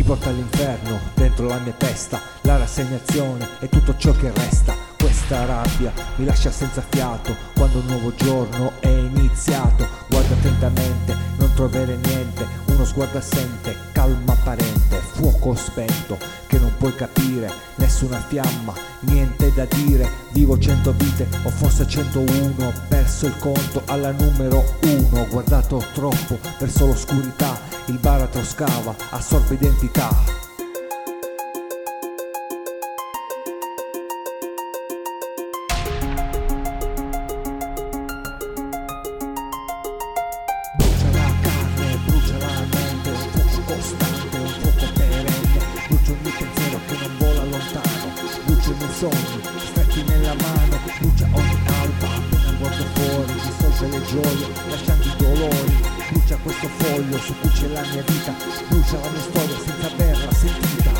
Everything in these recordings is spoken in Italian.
porta all'inferno dentro la mia testa, la rassegnazione è tutto ciò che resta. Questa rabbia mi lascia senza fiato quando un nuovo giorno è iniziato. Guarda attentamente, non troverei niente, uno sguardo assente, calma apparente, fuoco spento che non puoi capire, nessuna fiamma, niente da dire. Vivo 100 vite o forse 101, perso il conto alla numero 1. Guardato troppo verso l'oscurità, il baratro scava, assorbe identità. Sogni stretti nella mano, brucia ogni alba, appena guardo fuori, dissolve le gioie, lasciando i dolori, brucia questo foglio su cui c'è la mia vita, brucia la mia storia senza averla sentita.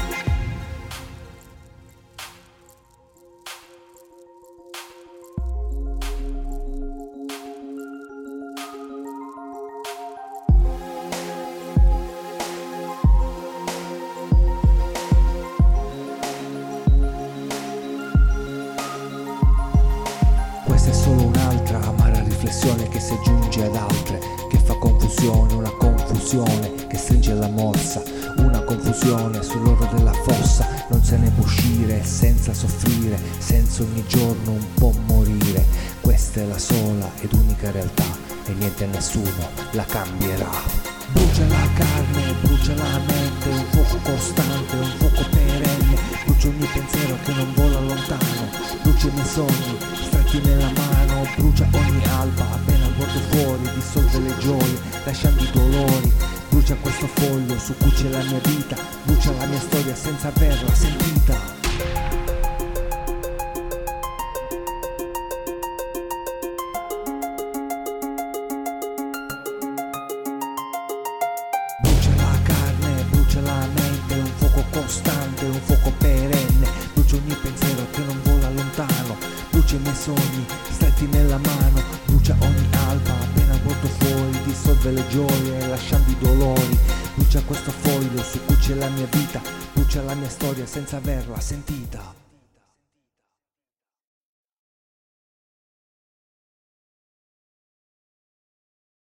Questa è solo un'altra amara riflessione che si aggiunge ad altre, che fa confusione, una confusione che stringe la morsa, una confusione sull'orlo della fossa. Non se ne può uscire senza soffrire, senza ogni giorno un po' morire. Questa è la sola ed unica realtà e niente e nessuno la cambierà. Brucia la carne, brucia la mente, un fuoco costante, un fuoco perenne, brucia ogni pensiero che non vola lontano, brucia i miei sogni stretti nella mano, brucia ogni alba, appena guardo fuori, dissolve le gioie, lasciando i dolori, brucia questo foglio su cui c'è la mia vita, brucia la mia storia senza averla sentita. La mente è un fuoco costante, un fuoco perenne, brucia ogni pensiero che non vola lontano, brucia i miei sogni stretti nella mano, brucia ogni alba, appena guardo fuori, dissolve le gioie, lasciando i dolori, brucia questo foglio su cui c'è la mia vita, brucia la mia storia senza averla sentita.